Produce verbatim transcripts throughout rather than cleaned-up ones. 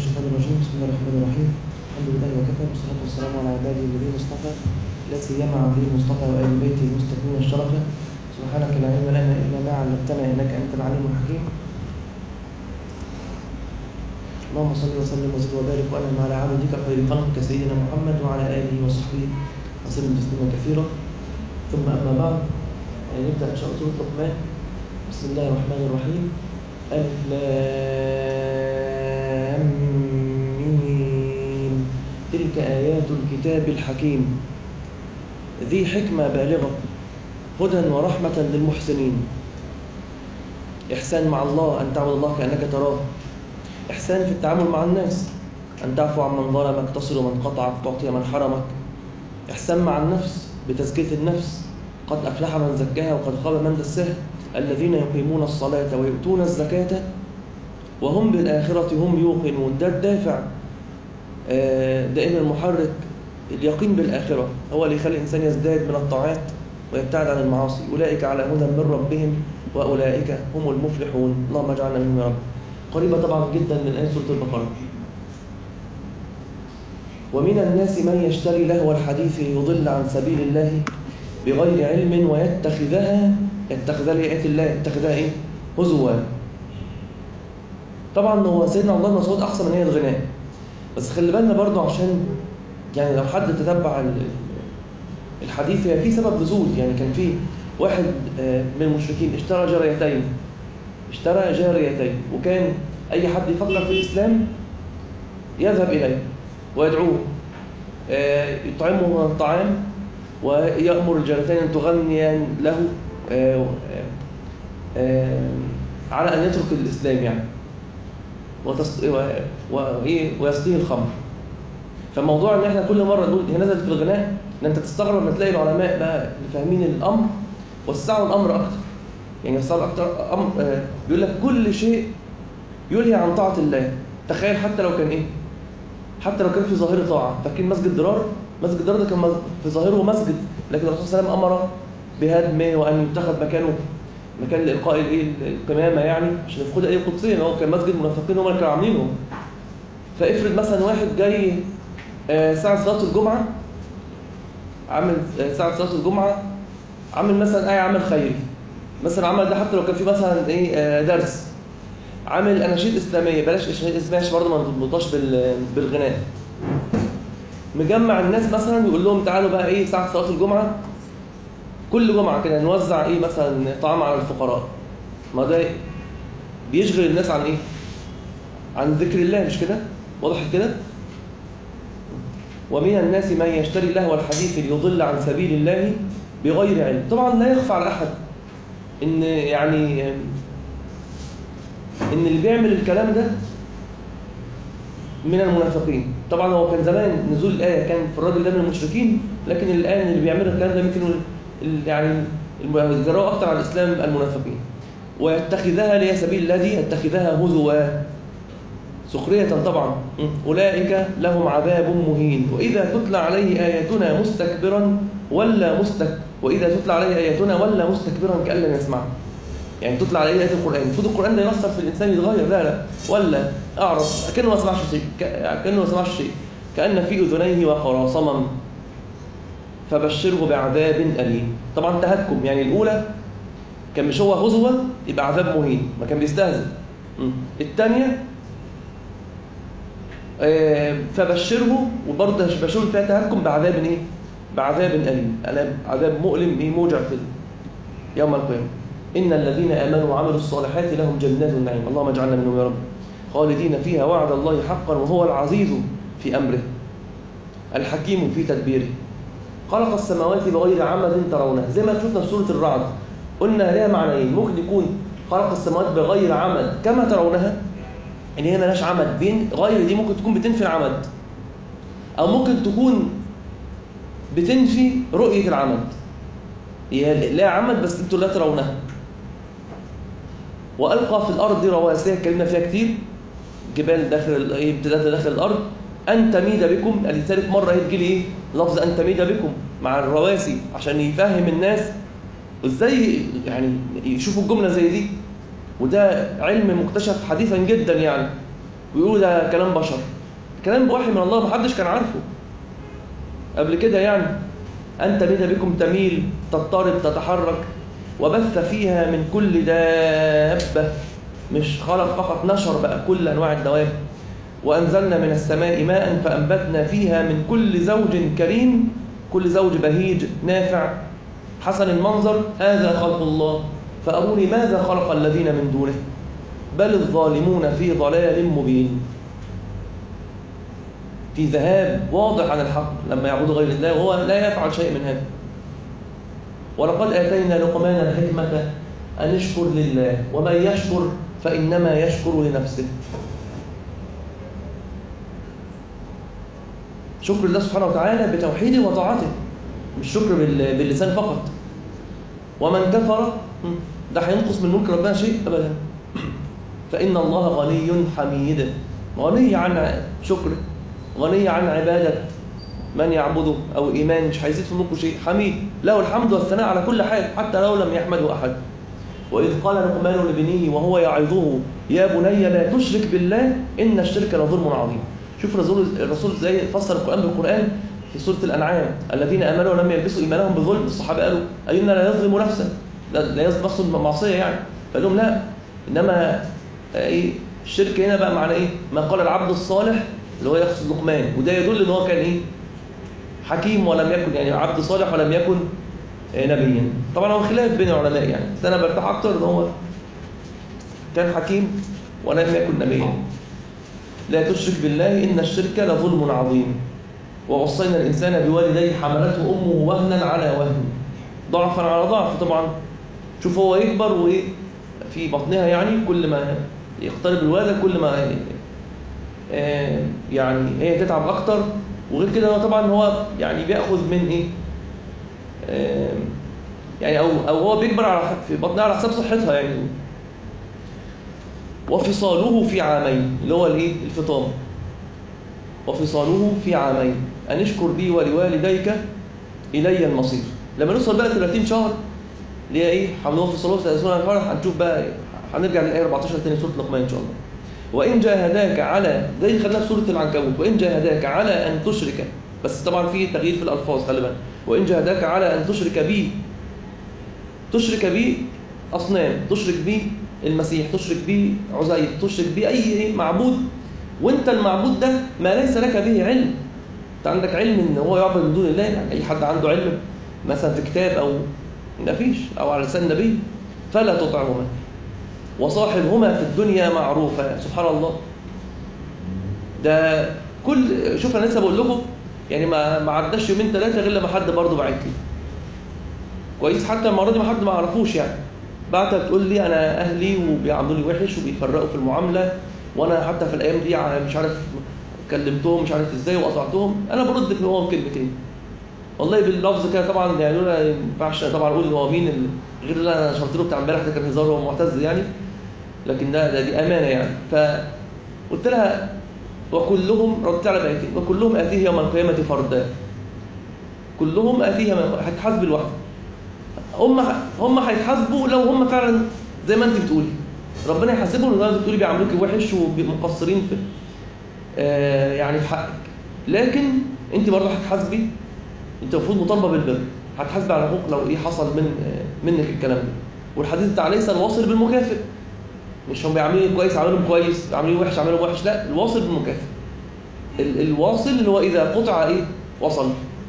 الشيطان الرجيم. بسم الله الرحمن الرحيم. الحمد لله وكفى، والصلاة والسلام على عباده الذين اصطفى، لا سيما عبده المصطفى وآل بيته المستكملين الشرفة. سبحانك لا علم لنا إلا ما علمتنا إنك أنت العليم الحكيم. اللهم صل وسلم وزد وبارك وأنعم على عبدك خير خلقك سيدنا محمد وعلى آله وصحبه وسلم تسليما كثيرا. ثم أما بعد، يعني نبدأ إن شاء الله سورة لقمان. بسم الله الرحمن الرحيم. ألف لام ميم. تلك آيات الكتاب الحكيم ذي حكمة بالغة هدى ورحمة للمحسنين. إحسان مع الله أن تعبد الله كأنك تراه. إحسان في التعامل مع الناس، أن تعفو عن من ظلمك، تصل من قطعك، تعطي من حرمك. إحسان مع النفس بتزكية النفس، قد أفلح من زكاها وقد خاب من دساها. الذين يقيمون الصلاة ويؤتون الزكاة وهم بالآخرة هم يوقنون. ده الدافع دائما المحرك، اليقين بالآخرة هو اللي يخلي الإنسان يزداد من الطاعات ويبتعد عن المعاصي. أولئك على هدى من ربهم وأولئك هم المفلحون. اللهم اجعلنا منهم يا رب. قريبة طبعا جدا من آية سورة البقرة. ومن الناس من يشتري لهو الحديث ليضل عن سبيل الله بغير علم ويتخذها يتخذها لآيات الله يتخذها إيه؟ هزوا. طبعا هو سيدنا عبد الله بن مسعود أقصى من هي الغناء، بس خلي بالنا برضه عشان يعني لو حد تتبع الحديث هي في سبب نزول. يعني كان في واحد من المشركين اشترى جاريتين اشترى جاريتين وكان أي حد يفكر في الإسلام يذهب إليه ويدعوه، يطعمه الطعام ويأمر الجاريتين أن تغنيان له على أن يترك الإسلام يعني ويسقيه الخمر. فالموضوع ان احنا كل مره نقول هي نزلت في الغناء، ان انت تستغرب لما تلاقي العلماء بقى اللي فاهمين الامر وسعوا الامر اكتر. يعني وسعوا اكتر امر، بيقول لك كل شيء يلهي عن طاعه الله. تخيل حتى لو كان ايه؟ حتى لو كان في ظاهره طاعه. فاكرين مسجد ضرار؟ مسجد ضرار ده كان في ظاهره مسجد، لكن الرسول صلى الله عليه وسلم امر بهدمه وان يتخذ مكانه مكان لإلقاء الايه القمامه، يعني عشان يفقدوا ايه القدسيه. هو كان مسجد منافقين هم اللي كانوا عاملينه. فافرض مثلا واحد جاي ساعة صلاة الجمعة، عامل ساعة صلاة الجمعة عامل مثلا آية عمل خيري مثلا، عمل ده حتى لو كان في مثلا ايه درس، عامل أناشيد إسلامية، بلاش أناشيد إسلامية برضه ما نربطهاش بالغناء. مجمع الناس مثلا يقول لهم تعالوا بقى ايه ساعة صلاة الجمعة كل جمعة كده نوزع ايه مثلا طعام على الفقراء. ما ده بيشغل الناس عن ايه؟ عن ذكر الله، مش كده؟ واضح كده؟ ومن الناس من يشتري لهو الحديث ليضل عن سبيل الله بغير علم. طبعا لا يخفى على أحد إن يعني إن اللي بيعمل الكلام ده من المنافقين. طبعا هو كان زمان نزول الآية كان في الراجل ده من المشركين، لكن الآن اللي بيعمل الكلام ده ممكن يعني الجراء أكتر على الإسلام المنافقين. ويتخذها لي سبيل الذي يتخذها هزوا سخرية طبعا. أولئك لهم عذاب مهين. وإذا تتلى عليه آياتنا مستكبرا ولا مستك وإذا تتلى عليه آياتنا ولا مستكبرا كأن لم يسمع. يعني تتلى عليه آيات القرآن، المفروض القرآن ده ينصر في الإنسان يتغير، لا لا ولا أعرض كأنه ما سمعش شيء، كأنه ما سمعش شيء كأن في أذنيه وقرا صمم فبشره بعذاب أليم. طبعا تهكم، يعني الأولى كان مش هو هزوة يبقى عذاب مهين، ما كان بيستهزئ. الثانية فبشره وبرضه بشره فيها تهكم بعذاب ايه؟ بعذاب أليم، عذاب مؤلم ايه موجع في يوم القيامة. إن الذين آمنوا وعملوا الصالحات لهم جنات النعيم. اللهم اجعلنا منهم يا رب. خالدين فيها وعد الله حقا وهو العزيز في أمره الحكيم في تدبيره. خلق السماوات بغير عمد ترونها، زي ما شفنا في سورة الرعد قلنا لها معنيين. ممكن يكون خلق السماوات بغير عمد كما ترونها، ان هي مالهاش عمد، بين غير دي ممكن تكون بتنفي العمد، او ممكن تكون بتنفي رؤية العمد. هي لا عمد بس انتوا لا ترونها. والقى في الارض رواسي، اتكلمنا فيها كتير، جبال داخل ايه ابتدات داخل الارض، ان تميد بكم. ادي ثالث مره هيجي لي ايه لفظ ان تميد بكم مع الرواسي عشان يفهم الناس ازاي يعني يشوفوا الجمله زي دي. وده علم مكتشف حديثا جدا يعني ويقولوا ده كلام بشر. كلام بوحي من الله، محدش كان عارفه قبل كده يعني. أنت بنا بكم تميل تضطرب تتحرك، وبث فيها من كل دابة، مش خلق فقط، نشر بقى كل أنواع الدواب. وأنزلنا من السماء ماء فأنبتنا فيها من كل زوج كريم، كل زوج بهيج نافع حسن المنظر. هذا خلق الله فأروني ماذا خلق الذين من دونه بل الظالمون في ضلال مبين. في ذهاب واضح عن الحق لما يعبدوا غير الله، وهو لا يفعل شيء من هذا. ولقد آتينا لقمان الحكمة أن يشكر لله، ومن يشكر فإنما يشكر لنفسه. شكر الله سبحانه وتعالى بتوحيده وطاعته، مش شكر باللسان فقط. ومن كفر ده هينقص من ملك ربنا شيء أبدا. فإن الله غني حميد، غني عن شكره، غني عن عبادة من يعبده أو إيمان، مش هيزيد في ملكه شيء. حميد له الحمد والثناء على كل حال حتى لو لم يحمده أحد. وإذ قال لقمان لبنيه وهو يعظه يا بني لا تشرك بالله إن الشرك لظلم عظيم. شوف الرسول الرسول ازاي فسر القرآن بالقرآن في سورة الأنعام: الذين آمنوا ولم يلبسوا إيمانهم بظلم. الصحابة قالوا أينا لا يظلم نفسه، لا يظلم نفسه معصية يعني. فقال لهم لا، إنما إيه الشرك هنا بقى معنى إيه؟ ما قال العبد الصالح اللي هو يقصد لقمان، وده يدل إن هو كان إيه؟ حكيم ولم يكن يعني عبد صالح ولم يكن نبيا. طبعا هو خلاف بين العلماء يعني، بس أنا برتاح أكتر إن هو كان حكيم ولم يكن نبيا. لا تشرك بالله إن الشرك لظلم عظيم. ووصينا الإنسان بوالديه حملته أمه وهنا على وهن ضعفا على ضعف. طبعا شوف هو يكبر وإيه في بطنها يعني، كل ما يقترب الولادة كل ما يعني, آه يعني هي تتعب أكتر. وغير كده طبعا هو يعني بيأخذ من إيه آه يعني أو, أو هو بيكبر على في بطنها على حساب صحتها يعني. وفصاله في عامين اللي هو الايه الفطام. وفصاله في عامين أن اشكر بي ولوالديك إلي المصير. لما نوصل بقى ثلاثين شهر اللي هي ايه حملوه في صلوه ثلاثين فرح، هنشوف بقى هنرجع للآية أربعتاشر تاني سورة لقمان إن شاء الله. وإن جاهداك على زي خلينا في سورة العنكبوت: وإن جاهداك على أن تشرك، بس طبعا في تغيير في الألفاظ خلي بالك. وإن جاهداك على أن تشرك بي، تشرك بي أصنام، تشرك بي المسيح، تشرك بيه عزير، تشرك بيه أي معبود، وانت المعبود ده ما ليس لك به علم. انت عندك علم ان هو يعبد من دون الله؟ يعني اي حد عنده علم مثلا في كتاب او ما فيش او على لسان نبي. فلا تطعهما وصاحبهما في الدنيا معروفا. سبحان الله، ده كل شوف انا لسه بقول لكم يعني ما ما عداش يومين ثلاثه غير لما حد برضه بعت لي كويس، حتى المره دي ما حد ما اعرفوش يعني بعتها بتقول لي انا اهلي وبيعاملوني وحش وبيفرقوا في المعامله، وانا حتى في الايام دي مش عارف كلمتهم مش عارف ازاي وقطعتهم. انا برد في هو كلمتين والله باللفظ كده طبعا يعني ما ينفعش طبعا اقول ان هو مين غير اللي انا شرحت له بتاع امبارح ده كان هزار ومعتز يعني، لكن ده, ده دي امانه يعني. فقلت لها وكلهم ردت على بيتي وكلهم اتيه يوم القيامه فردا. كلهم اتيه هتحاسب لوحده. هم هم هيتحاسبوا لو هم فعلا زي ما انت بتقولي، ربنا يحاسبهم لو انت بتقولي بيعاملوكي وحش ومقصرين في آه يعني في حقك، لكن انت برضه هتحاسبي. انت المفروض مطالبه بالبر، هتحاسبي على حقوق لو ايه حصل من آه منك الكلام ده. والحديث بتاع ليس الواصل بالمكافئ، مش هم بيعاملوني كويس عاملهم كويس، بيعاملوني وحش عاملهم وحش، لا الواصل بالمكافئ. ال الواصل اللي هو اذا قطع ايه وصل.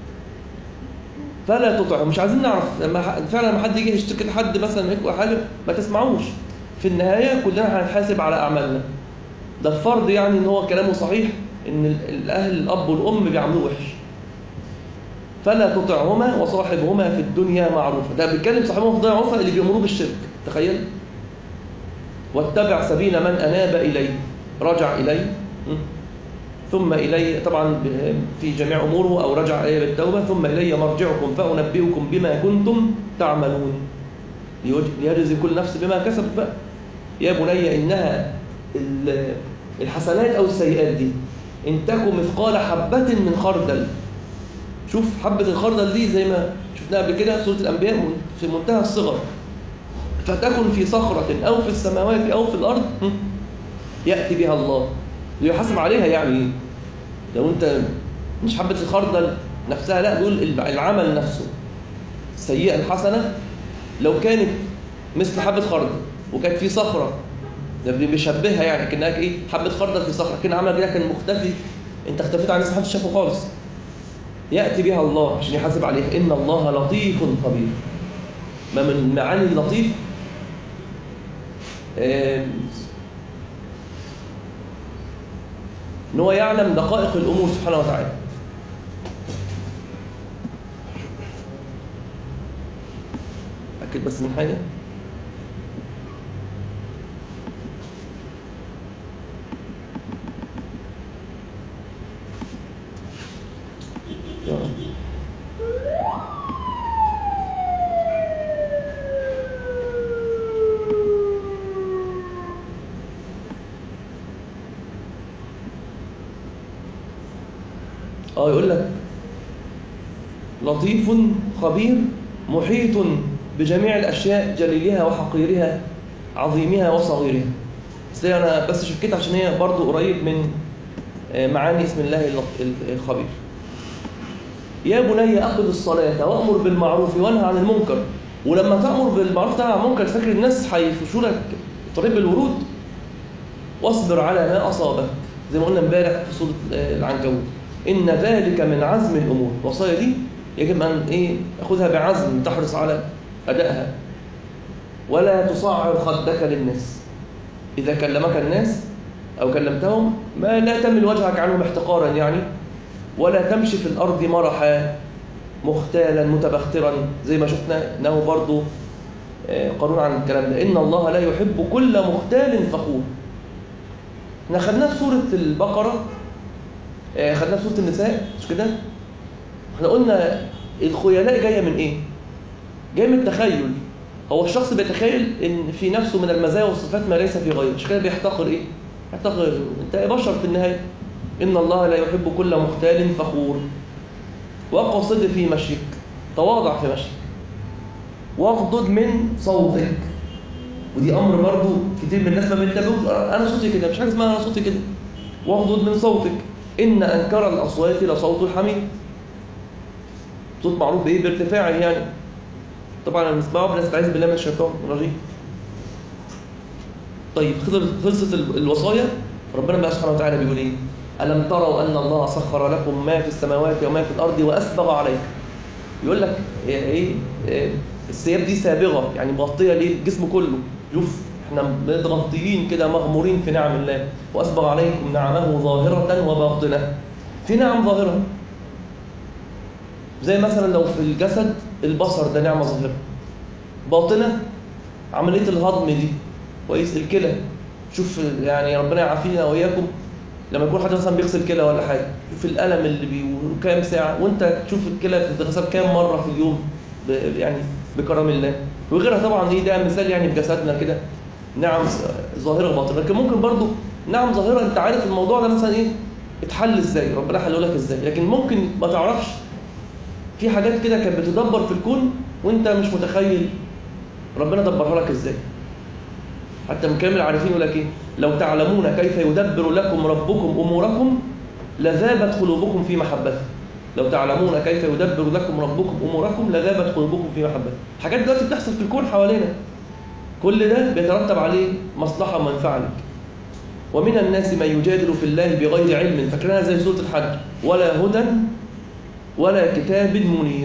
فلا تطعه. مش عايزين نعرف لما فعلا لما حد يجي يشتكي لحد مثلا يكون حاجه ما تسمعوش. في النهايه كلنا هنتحاسب على اعمالنا. ده الفرض يعني ان هو كلامه صحيح ان الاهل الاب والام بيعاملوه وحش. فلا تطعهما وصاحبهما في الدنيا معروفا. ده بيتكلم صاحبهما في الدنيا معروفا اللي بيأمروه بالشرك، تخيل. واتبع سبيل من اناب الي، رجع الي ثم إلي طبعا في جميع أموره أو رجع إلي بالتوبة، ثم إلي مرجعكم فأنبئكم بما كنتم تعملون ليجزي كل نفس بما كسبت بقى. يا بني إنها الحسنات أو السيئات دي إن تكن مثقال حبة من خردل. شوف حبة الخردل دي زي ما شفناها قبل كده سورة الأنبياء في منتهى الصغر. فتكن في صخرة أو في السماوات أو في الأرض يأتي بها الله يحاسب عليها. يعني لو انت مش حبة الخردل نفسها، لا، بيقول العمل نفسه السيئة الحسنة لو كانت مثل حبة خردل وكانت في صخرة، ده بيشبهها يعني كأنها ايه، حبة خردل في صخرة، كأن عملك ده كان مختفي، انت اختفيت عن الناس محدش شافه خالص، يأتي بها الله عشان يحاسب عليها. إن الله لطيف خبير. ما من معاني اللطيف ان هو يعلم دقائق الأمور سبحانه وتعالى. أكد بس من حاجة، اه يقول لك لطيف خبير محيط بجميع الأشياء جليلها وحقيرها عظيمها وصغيرها. بس أنا بس شكيت عشان هي برضو قريب من معاني اسم الله الخبير. يا بني أقم الصلاة وأمر بالمعروف وانهى عن المنكر. ولما تأمر بالمعروف وتنهى عن المنكر فاكر الناس هيفشوا لك طريق الورود. واصبر على ما أصابك زي ما قلنا امبارح في سورة العنكبوت، إن ذلك من عزم الأمور. الوصايا دي يجب أن إيه أخذها بعزم، تحرص على أدائها. ولا تصعر خدك للناس، إذا كلمك الناس أو كلمتهم ما لا تمل وجهك عنهم احتقارا يعني، ولا تمشي في الأرض مرحا مختالا متبخترا، زي ما شفنا أنه برضو قانون عن الكلام ده. إن الله لا يحب كل مختال فخور. احنا خدناه في سورة البقرة، خدناه في سورة النساء مش كده؟ احنا قلنا الخيلاء جاية من ايه؟ جاية من التخيل. هو الشخص بيتخيل ان في نفسه من المزايا والصفات ما ليس في غيره، مش كده بيحتقر ايه؟ يحتقر. انت بشر في النهاية. إن الله لا يحب كل مختال فخور. واقصد في مشيك، تواضع في مشيك. واغضض من صوتك، ودي أمر برضو كتير من الناس ما بينتبهوش. أنا صوتي كده، مش حاجة اسمها أنا صوتي كده. واغضض من صوتك، إن أنكر الأصوات لصوت الحمير. صوت معروف بإيه؟ بارتفاعه يعني. طبعا أنا بنسمعه بنستعيذ بالله من الشيطان الرجيم. طيب خلصت الوصايا. ربنا بقى سبحانه وتعالى بيقول إيه؟ ألم تروا أن الله سخر لكم ما في السماوات وما في الأرض وأسبغ عليكم. يقول لك إيه, إيه الثياب دي سابغة يعني مغطية ليه الجسم كله. شوف احنا متغطيين كده مغمورين في نعم الله. وأسبغ عليكم نعمه ظاهرة وباطنة. في نعم ظاهرة زي مثلا لو في الجسد البصر ده نعمة ظاهرة. باطنة عملية الهضم دي كويس، الكلى. شوف يعني ربنا يعافينا وإياكم لما يكون حد مثلا بيغسل كلى ولا حاجة، شوف الألم اللي بيقول كام ساعة، وانت تشوف الكلى بتتغسل كام مرة في اليوم يعني بكرم الله. وغيرها طبعا ايه ده مثال يعني بجسدنا كده نعم ظاهرة باطنة. لكن ممكن برضو نعم ظاهرة انت عارف الموضوع ده مثلا ايه اتحل ازاي، ربنا حله لك ازاي، لكن ممكن ما تعرفش في حاجات كده كانت بتدبر في الكون وانت مش متخيل ربنا دبرها لك ازاي. حتى من كلام العارفين يقول لك ايه، لو تعلمون كيف يدبر لكم ربكم اموركم لذابت قلوبكم في محبته. لو تعلمون كيف يدبر لكم ربكم اموركم لذابت قلوبكم في محبته. حاجات دلوقتي بتحصل في الكون حوالينا كل ده بيترتب عليه مصلحه ومنفعه لك. ومن الناس من يجادل في الله بغير علم، فاكرينها زي سوره الحج، ولا هدى ولا كتاب منير.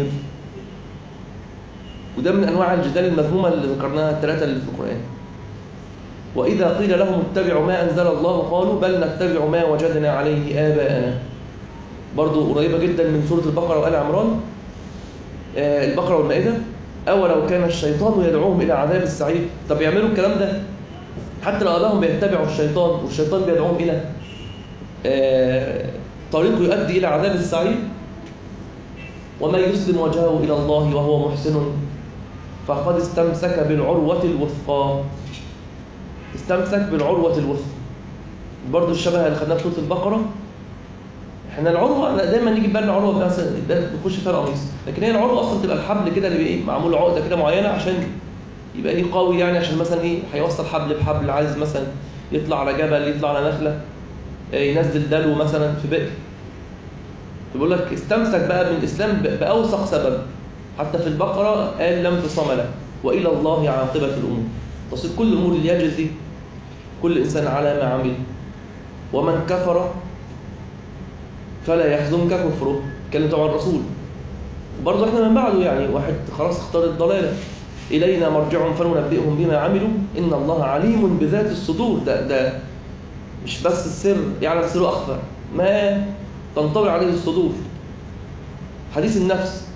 وده من انواع الجدال المذمومه اللي ذكرناها الثلاثه اللي في القران. وإذا قيل لهم اتبعوا ما أنزل الله قالوا بل نتبع ما وجدنا عليه آباءنا. برضو قريبة جدا من سورة البقرة وآل عمران. آه البقرة والمائدة. أولو كان الشيطان يدعوهم إلى عذاب السعير. طب يعملوا الكلام ده حتى لو أباهم بيتبعوا الشيطان والشيطان بيدعوهم إلى آه طريق يؤدي إلى عذاب السعير. ومن يسلم وجهه إلى الله وهو محسن فقد استمسك بالعروة الوثقى. استمسك بالعروة الوثقى. برضو الشبه اللي خدناه في سورة البقرة. احنا العروة دايما نيجي بالنا العروة مثلا ده بيخش فيها القميص، لكن هي العروة اصلا تبقى الحبل كده اللي ايه معمول عقدة كده معينة عشان يبقى ايه قوي يعني، عشان مثلا ايه هيوصل حبل بحبل، عايز مثلا يطلع على جبل يطلع على نخلة ينزل دلو مثلا في بئر. بيقول لك استمسك بقى من الإسلام بأوثق سبب. حتى في البقرة قال لم تصم له وإلى الله عاقبة الأمور. تصير كل الأمور اللي يجزي كل إنسان على ما عمل. ومن كفر فلا يحزنك كفره. كلمة طبعا الرسول. وبرضه احنا من بعده يعني واحد خلاص اختار الضلالة. إلينا مرجعهم فننبئهم بما عملوا إن الله عليم بذات الصدور. ده ده مش بس السر، يعلم يعني سر أخفى ما تنطوي عليه الصدور. حديث النفس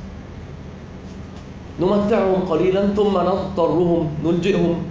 نمتعهم قليلا ثم نضطرهم نلجئهم.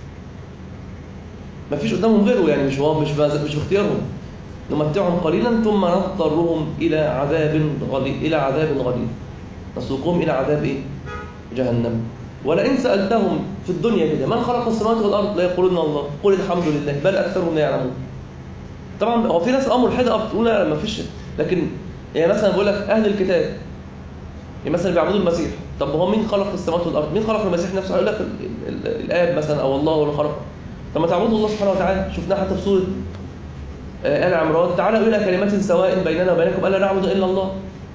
ما فيش قدامهم غيره يعني، مش هو مش مش باختيارهم. نمتعهم قليلا ثم نضطرهم إلى عذاب غليظ إلى عذاب غليظ نسوقهم إلى عذاب إيه؟ جهنم. ولئن سألتهم في الدنيا كده من خلق السماوات والأرض لا يقولون الله قل الحمد لله بل أكثرهم لا يعلمون. طبعا هو في ناس أمر حاجة بتقول لا ما فيش، لكن يعني مثلا بقول لك أهل الكتاب يعني مثلا بيعبدوا المسيح. طب هو مين خلق السماوات والأرض؟ مين خلق المسيح نفسه؟ هيقول لك الآب مثلا أو الله هو اللي خلقه. طب ما تعبدوا الله سبحانه وتعالى. شفناها حتى في سورة آل عمران تعالوا إلى كلمات سواء بيننا وبينكم ألا نعبد إلا الله.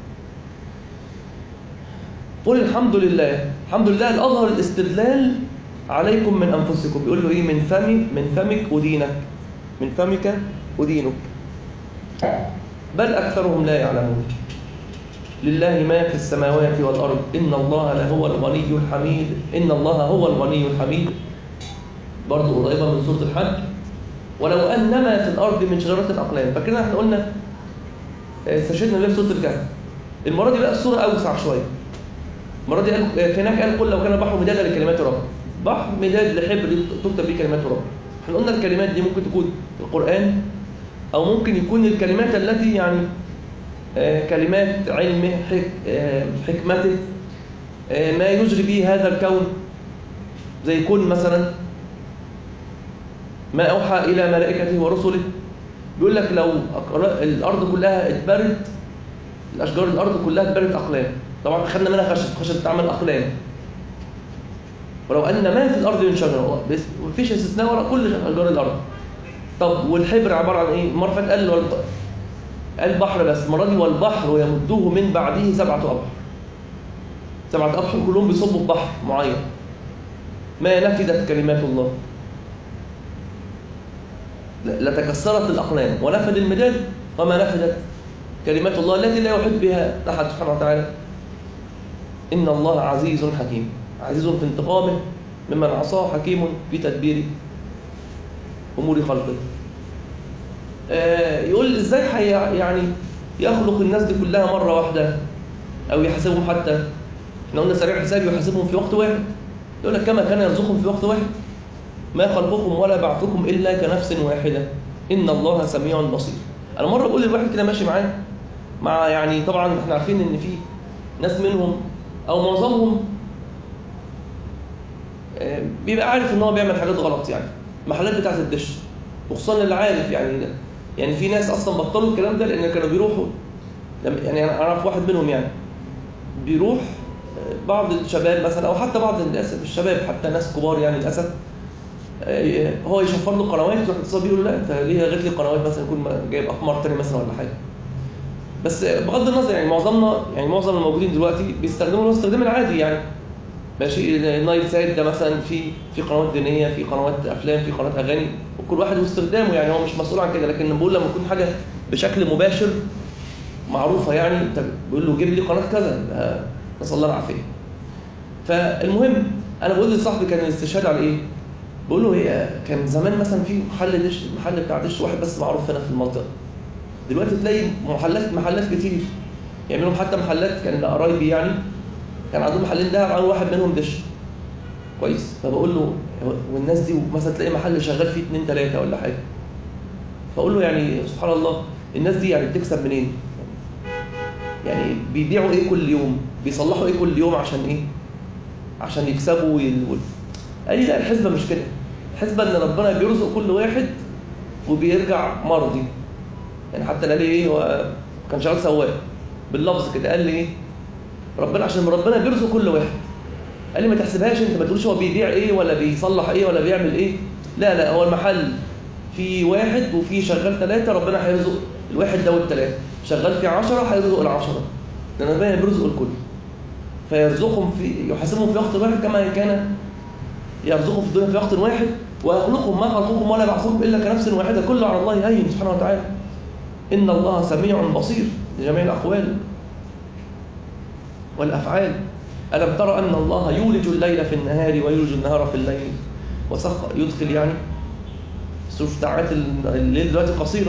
قل الحمد لله. الحمد لله الأظهر الاستدلال عليكم من أنفسكم. بيقول له إيه؟ من فمي من فمك ودينك من فمك ودينك بل أكثرهم لا يعلمون. لله ما في السماوات والأرض إن الله لهو الغني الحميد. إن الله هو الغني الحميد. برضو قريبة من سورة الحج. ولو أن ما في الأرض من شجرة الأقلام. فكده احنا قلنا استشهدنا بيه في سورة الكهف. المرة دي بقى السورة أوسع شوية. المرة دي قال في هناك قال قل لو كان البحر مدادا لكلمات رب. بحر مداد لحبر تكتب به كلمات رب. احنا قلنا الكلمات دي ممكن تكون القرآن أو ممكن يكون الكلمات التي يعني آه كلمات علمه حك آه حكمته آه ما يجري به هذا الكون. زي يكون مثلا ما أوحى إلى ملائكته ورسله. بيقول لك لو الأرض كلها اتبرد الأشجار الأرض كلها اتبرد أقلام. طبعا خدنا منها خشب خشب تعمل أقلام. ولو أن ما في الأرض من شجرة مفيش استثناء ولا كل أشجار الأرض. طب والحبر عبارة عن إيه؟ المرة اللي فاتت قال قال بحر بس. المرة دي والبحر يمده من بعده سبعة أبحر. سبعة أبحر كلهم بيصبوا في بحر معين. ما نفدت كلمات الله لتكسرت الأقلام ونفد المداد وما نفدت كلمات الله التي لا يحب بها أحد سبحانه وتعالى. إن الله عزيز حكيم. عزيز في انتقامه ممن عصاه حكيم في تدبير أمور خلقه. آه يقول إزاي حي يعني يخلق الناس دي كلها مرة واحدة أو يحاسبهم. حتى احنا قلنا سريع الحساب يحاسبهم في وقت واحد. يقول لك كما كان يرزقهم في وقت واحد ما خلقكم ولا بعثكم إلا كنفس واحدة إن الله سميع بصير. أنا مرة بقول للواحد كده ماشي معاه مع يعني طبعا احنا عارفين إن في ناس منهم أو معظمهم بيبقى عارف إن هو بيعمل حاجات غلط. يعني محلات بتاعت الدش وخصوصا اللي عارف يعني يعني في ناس أصلا بطلوا الكلام ده لأن كانوا بيروحوا. يعني أنا أعرف واحد منهم يعني بيروح بعض الشباب مثلا أو حتى بعض للأسف الشباب حتى ناس كبار يعني للأسف هو يشفر له قنوات يروح يتصل بيه يقول له لا انت ليه لغيت لي قنوات مثلا يكون جايب اقمار تاني مثلا ولا حاجه. بس بغض النظر يعني معظمنا يعني معظم الموجودين دلوقتي بيستخدموا الاستخدام العادي يعني ماشي. النايل سايت ده مثلا في في قنوات دينيه في قنوات افلام في قنوات اغاني وكل واحد واستخدامه يعني هو مش مسؤول عن كده. لكن بقول لما يكون حاجه بشكل مباشر معروفه يعني انت بيقول له جيب لي قناه كذا نسال الله العافيه. فالمهم انا بقول لصاحبي كان الاستشهاد على ايه؟ بقول له ايه كان زمان مثلا في محل دش محل بتاع دش واحد بس معروف هنا في المنطقه. دلوقتي تلاقي محلات محلات كتير يعملوا حتى محلات. كان قرايبي يعني كان عندهم محلين دهب عملوا واحد منهم دش كويس. فبقول له والناس دي مثلا تلاقي محل شغال فيه اتنين تلاته ولا حاجه. فاقول له يعني سبحان الله الناس دي يعني بتكسب منين؟ يعني بيبيعوا ايه كل يوم؟ بيصلحوا ايه كل يوم عشان ايه؟ عشان يكسبوا ويقول. قال لي لا الحسبة مش كده. الحسبة ان ربنا بيرزق كل واحد وبيرجع مرضي. يعني حتى قال لي ايه هو كان شغال سواق باللفظ كده قال لي ايه ربنا عشان ربنا بيرزق كل واحد. قال لي ما تحسبهاش انت ما تقولش هو بيبيع ايه ولا بيصلح ايه ولا بيعمل ايه. لا لا هو المحل في واحد وفي شغال ثلاثة، ربنا هيرزق الواحد ده والثلاثة. شغال في عشرة هيرزق العشرة، لأن ربنا بيرزق الكل. فيرزقهم في يحاسبهم في وقت واحد كما كان يرزقهم في الدنيا في وقت واحد، ويخلقهم ما خلقكم ولا يبعثكم إلا كنفس واحدة، كله على الله هين سبحانه وتعالى. إن الله سميع بصير لجميع الأقوال والأفعال. ألم ترى أن الله يولج الليل في النهار ويولج النهار في الليل وسخر يدخل يعني شوف ساعات الليل دلوقتي قصيرة،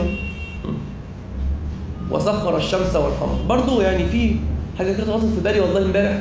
وسخر الشمس والقمر. برضو يعني في حاجة كده غلطت في بالي والله امبارح،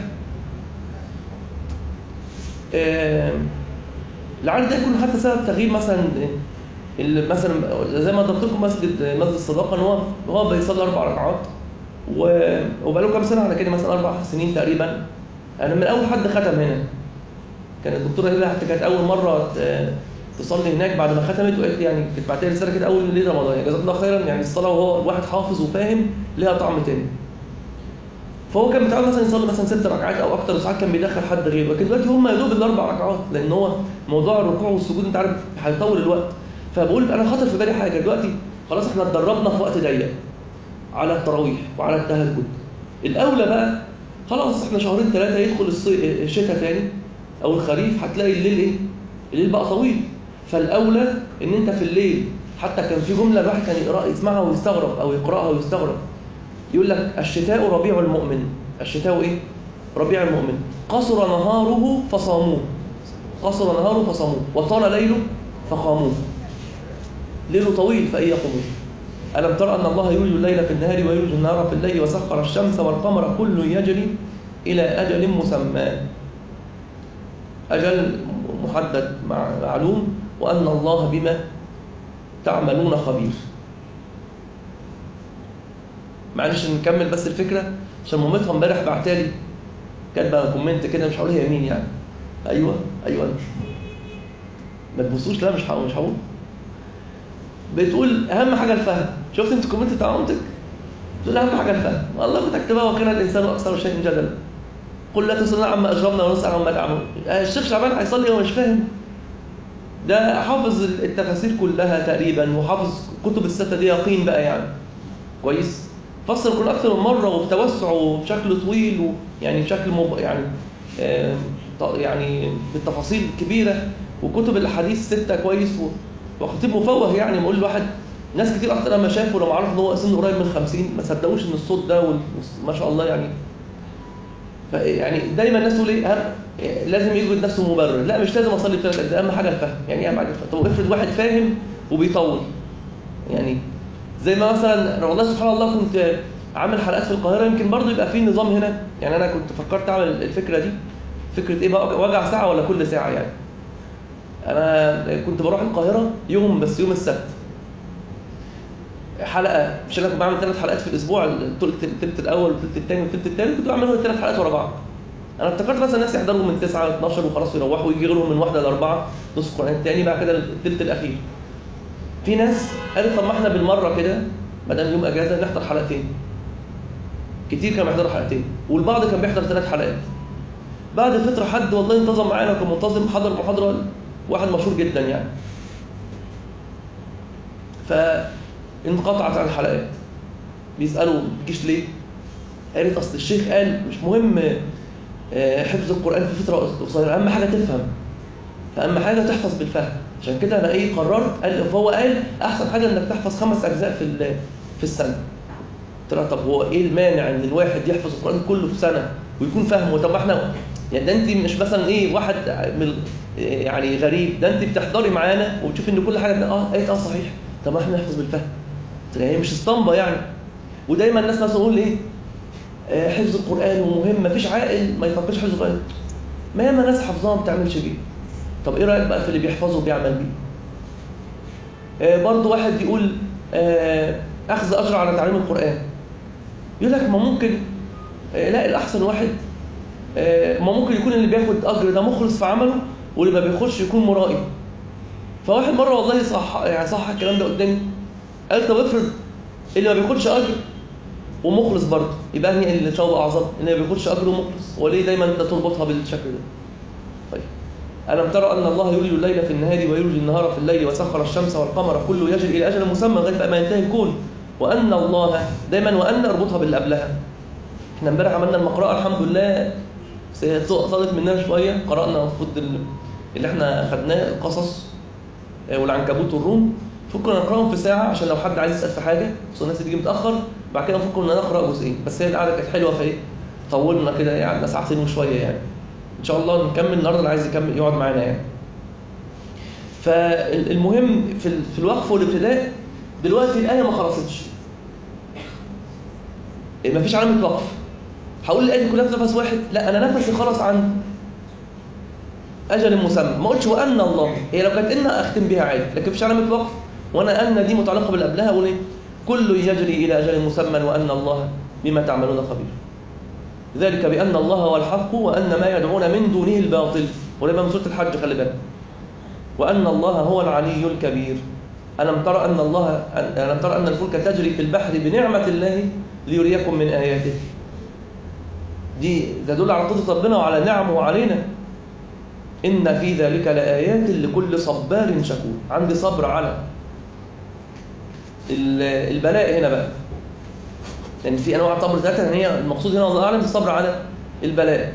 لعل ده يكون حتى سبب تغيير مثلا مثلا زي ما ضربت لكم مسجد مسجد الصداقة، ان هو هو بيصلي اربع ركعات وبقى له كام سنه على كده، مثلا اربع سنين تقريبا. انا من اول حد ختم هنا، كانت الدكتوره هبه حتى كانت اول مره تصلي هناك بعد ما ختمت، وقالت لي يعني كانت بعتها لي رساله كده اول ليله رمضان، جزاك الله خيرا، يعني الصلاه وهو الواحد حافظ وفاهم ليها طعم تاني. فهو كان متعود مثلا يصلي مثلا ست ركعات او اكتر، وساعات كان بيدخل حد غيره، لكن دلوقتي هم يا دوب الاربع ركعات، لان هو موضوع الركوع والسجود انت عارف هيطول الوقت. فبقول انا خاطر في بالي حاجه دلوقتي، خلاص احنا اتدربنا في وقت ضيق على التراويح وعلى التهجد، الاولى بقى خلاص احنا شهرين ثلاثه يدخل الشتاء تاني او الخريف، هتلاقي الليل ايه؟ الليل بقى طويل. فالاولى ان انت في الليل، حتى كان في جمله الواحد كان يقرا يسمعها ويستغرب او يقراها ويستغرب، يقول لك الشتاء ربيع المؤمن. الشتاء ايه؟ ربيع المؤمن. قصر نهاره فصاموه، قصر نهاره فصاموه، وطال ليله فقاموه. ليله طويل فايه يقومون. ألم ترى أن الله يولج الليل في النهار ويولج النهار في الليل وسخر الشمس والقمر كل يجري إلى أجل مسمى. أجل محدد معلوم، وأن الله بما تعملون خبير. معلش نكمل بس الفكرة عشان مامتها امبارح بعتالي كاتبه كومنت كده، مش هقول هي مين يعني. أيوه أيوه ما تبصوش، لا مش هقول مش هقول بتقول اهم حاجه الفهم. شفت انت الكومنت بتاع مامتك؟ بتقول اهم حاجه الفهم. والله كنت اكتبها وكان الانسان اكثر شيء جدلا. قل لا تسالنا عما اجرمنا ونسال عما تعملون. الشيخ شعبان هيصلي وهو مش فاهم؟ ده حافظ التفاسير كلها تقريبا، وحافظ كتب السته دي يقين بقى يعني كويس. فسر القران اكثر من مره وبتوسع وبشكل طويل، ويعني بشكل مب... يعني آه... يعني بالتفاصيل كبيره، وكتب الاحاديث سته كويس، و... وخطيب مفوه يعني. بقول لواحد ناس كتير اكتر لما شافوا لما عرفوا ان هو سنه قريب من خمسين ما صدقوش ان الصوت ده ما شاء الله يعني. فيعني دايما الناس تقول ايه لازم يوجد نفسه مبرر. لا مش لازم اصلي بثلاث اجزاء، اهم حاجه الفهم. يعني اهم حاجه الفهم. طب افرض واحد فاهم وبيطول، يعني زي ما مثلا والله سبحان الله كنت عامل حلقات في القاهره، يمكن برضه يبقى في نظام هنا. يعني انا كنت فكرت اعمل الفكره دي، فكره ايه بقى، وجع ساعه ولا كل ساعه يعني. انا كنت بروح القاهره يوم بس، يوم السبت حلقه، مش انا كنت بعمل ثلاث حلقات في الاسبوع، الثلث الاول والثلث الثاني والثلث الثالث، كنت بعملهم ثلاث حلقات ورا بعض. انا افتكرت مثلا الناس يحضروا من تسعة ل اتناشر وخلاص يروحوا، ويجي لهم من واحدة ل أربعة نص القرآن الثاني، بعد كده الثلث الاخير. في ناس قالت طب ما احنا بالمره كده بدل يوم اجازه نحضر حلقتين. كتير كانوا بيحضروا حلقتين، والبعض كان بيحضر ثلاث حلقات. بعد فتره حد والله انتظم معانا وكان منتظم، حضر محاضره واحد مشهور جدا يعني، فانقطعت عن الحلقات. بيسالوا بتجيش ليه؟ قالت اصل الشيخ قال مش مهم حفظ القرآن في فترة قصيرة، أهم حاجة تفهم، فأهم حاجة تحفظ بالفهم. عشان كده أنا إيه قررت، قال فهو قال أحسن حاجة إنك تحفظ خمس أجزاء في في السنة. قلت لها طب هو إيه المانع إن الواحد يحفظ القرآن كله في سنة ويكون فاهمه؟ طب إحنا يعني ده أنت مش مثلا إيه واحد من يعني غريب، ده أنت بتحضري معانا وبتشوفي إن كل حاجة أه قالت أه صحيح، طب ما إحنا نحفظ بالفهم. قلت لها هي مش اسطمبة يعني. ودايما الناس مثلا تقول إيه حفظ القرآن ومهم، مفيش عاقل ما يفكرش حفظ القرآن. ما ياما ناس حفظها ما بتعملش بيه. طب ايه رأيك بقى في اللي بيحفظه وبيعمل بيه؟ آه برضه واحد يقول آه اخذ اجر على تعليم القرآن. يقول لك ما ممكن آه لا الاحسن واحد آه ما ممكن يكون اللي بياخد اجر ده مخلص في عمله، واللي ما بياخدش يكون مرائي. فواحد مره والله صح يعني صح الكلام ده قدامي، قال طب افرض اللي ما بياخدش اجر ومخلص برضه، يبقى هي اللي شوق اعظم ان ما بياخدش اجر ومخلص، وليه دايما انت تربطها بالشكل ده؟ طيب ألم ترى أن الله يولج الليل في النهار ويولج النهار في الليل وسخر الشمس والقمر كل يجري إلى أجل مسمى لغاية ما ينتهي الكون وأن الله دايما وأن اربطها باللي قبلها. احنا امبارح عملنا المقرأة الحمد لله صادت مننا شوية، قرأنا المفروض اللي احنا أخدناه القصص والعنكبوت والروم، المفروض كنا نقرأهم في ساعة عشان لو حد عايز يسأل في حاجة، خصوصا الناس اللي تيجي متأخر. بعد كده المفروض كنا نقرأ جزئين، بس هي القعدة كانت حلوة فايه طولنا كده، قعدنا ساعتين وشوية يعني. إن شاء الله نكمل النهارده اللي عايز يكمل يقعد معانا يعني. فالمهم في في الوقف والابتداء دلوقتي الآية ما خلصتش، ما فيش علامة وقف. هقول الآية كلها في نفس واحد؟ لا، أنا نفسي خلص عن أجل مسمى، ما قلتش وأن الله. هي لو كانت إن أختم بها عادي، لكن مفيش علامة وقف، وأنا أن دي متعلقة باللي قبلها. أقول إيه؟ كل يجري إلى أجل مسمى وأن الله بما تعملون خبير. ذلك بأن الله هو الحق وأن ما يدعون من دونه الباطل. ولما من سورة الحج خلي بالك. وأن الله هو العلي الكبير. ألم ترى أن الله ألم ترى أن الفلك تجري في البحر بنعمة الله ليريكم من آياته. دي تدل على قدرة ربنا وعلى نعمه علينا. إن في ذلك لآيات لكل صبار شكور. عندي صبر على البلاء هنا بقى، لأن في أنواع صبر ذاتها، هي المقصود هنا والله أعلم الصبر على البلاء.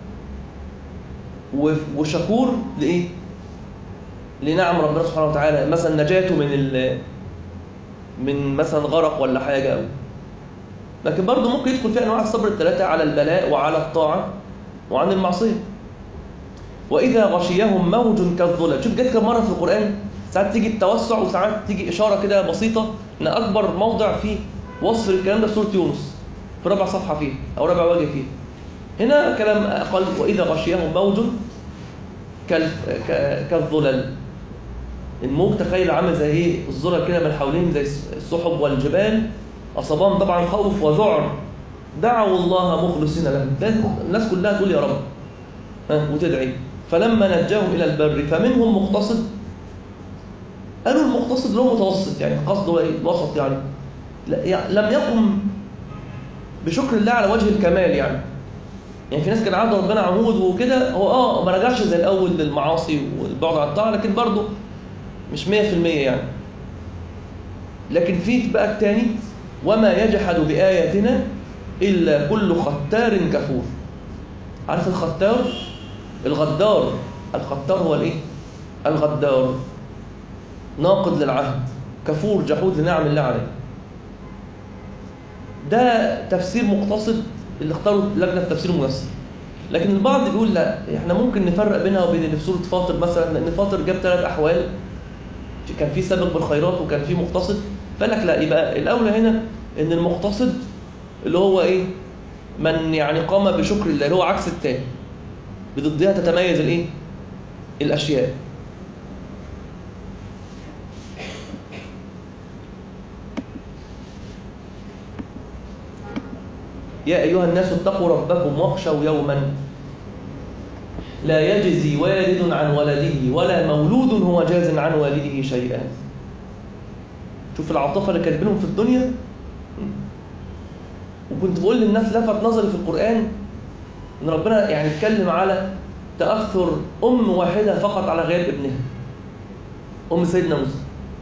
وشكور لإيه؟ لنعم ربنا سبحانه وتعالى، مثلا نجاته من ال من مثلا غرق ولا حاجة أو. لكن برضه ممكن يدخل فيها أنواع الصبر الثلاثة على البلاء وعلى الطاعة وعن المعصية. وإذا غشيهم موج كالظلل. شوف جت كم مرة في القرآن، ساعات تيجي التوسع وساعات تيجي إشارة كده بسيطة. إن أكبر موضع فيه وصف الكلام ده في سورة يونس في ربع صفحة فيه أو ربع وجه فيه. هنا كلام أقل. وإذا غشيهم موج كالظلل. الموج تخيل عامل زي ايه؟ الظلل كده من حوالين زي السحب والجبال. أصابهم طبعا خوف وذعر، دعوا الله مخلصين له. الناس كلها تقول يا رب ها وتدعي. فلما نجاهم إلى البر فمنهم مقتصد. قالوا المقتصد له متوسط، يعني قصده ايه؟ الوسط يعني. لم يقم بشكر الله على وجه الكمال يعني. يعني في ناس كان عبد ربنا عمود وكده، هو اه ما رجعش زي الأول للمعاصي والبعد عن الطاعة، لكن برضه مش مية في المية يعني. لكن في بقى الثاني وما يجحد بآياتنا إلا كل ختار كفور. عارف الختار؟ الغدار. الختار هو الايه؟ الغدار، ناقض للعهد، كفور جحود لنعم الله عليه. ده تفسير مقتصد اللي اختاروا لجنة تفسير ميسر. لكن البعض بيقول لا، احنا ممكن نفرق بينها وبين اللي في سورة فاطر مثلا، لأن فاطر جاب ثلاث أحوال، كان في سابق بالخيرات وكان في مقتصد. فقال لك لا، يبقى الأولى هنا إن المقتصد اللي هو إيه؟ من يعني قام بشكر الله، اللي هو عكس التاني، بضدها تتميز الإيه؟ الأشياء. يا أيها الناس اتقوا ربكم واخشوا يوما لا يجزي والد عن ولده ولا مولود هو جاز عن والده شيئا. شوف العاطفة اللي كانت بينهم في الدنيا. وكنت بقول للناس لفت نظري في القرآن إن ربنا يعني اتكلم على تأثر أم واحدة فقط على غير ابنها، أم سيدنا موسى.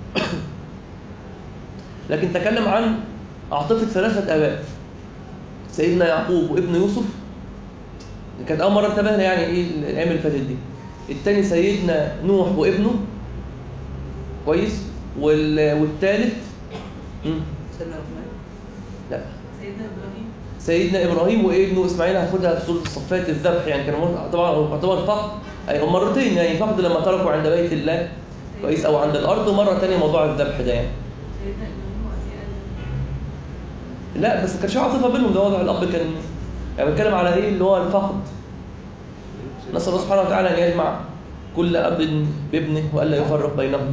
لكن تكلم عن عاطفة ثلاثة آباء، سيدنا يعقوب وابن يوسف، كانت أول مرة انتبهنا يعني إيه الأيام اللي فاتت دي. الثاني سيدنا نوح وابنه، كويس. وال... والثالث سيدنا إبراهيم. لا، سيدنا إبراهيم. سيدنا إبراهيم وابنه إسماعيل. هاخدها في سورة الصفات الذبح يعني. كان طبعا يعتبر فقد أي مرتين يعني، فقد لما تركوا عند بيت الله كويس أو عند الأرض، ومرة ثانية موضوع الذبح ده يعني. سيدنا إبراهيم وأبي. لا بس ما كانش عاطفة بينهم، ده وضع الأب كان يعني بيتكلم على إيه اللي هو الفقد. نسأل الله سبحانه وتعالى أن يجمع كل أب بابنه وألا يفرق بينهم.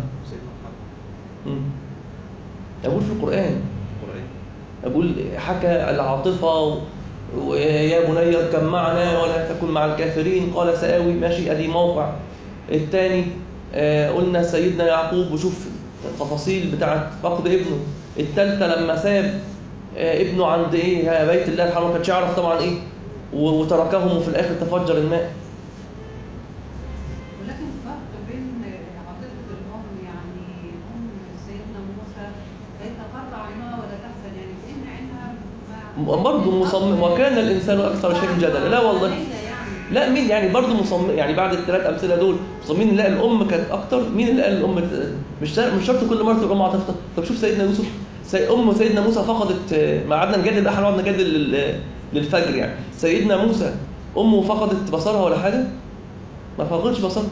أقول في القرآن، أقول حكى العاطفة ويا بني اركب معنا ولا تكن مع الكافرين، قال سآوي ماشي. أدي موقع. الثاني قلنا سيدنا يعقوب، وشوف التفاصيل بتاعت فقد ابنه. الثالثة لما ساب ابنه عند ايه بيت الله الحرام، ما كانش يعرف طبعا ايه، وتركهم وفي الاخر تفجر الماء. لا برضه مصمم وكان الانسان اكثر شيء جدلا. لا والله، لا مين يعني برضه مصمم يعني بعد الثلاث امثله دول مصممين نلاقي الام كانت اكتر. مين اللي قال الام مش مش شرط كل مره تبقى الام هتفطر. طب شوف سيدنا يوسف، سي ام سيدنا موسى فقدت، ما قعدنا نجادل بقى هنقعد نجادل للفجر يعني. سيدنا موسى امه فقدت بصرها ولا حاجه؟ ما فقدتش بصرها.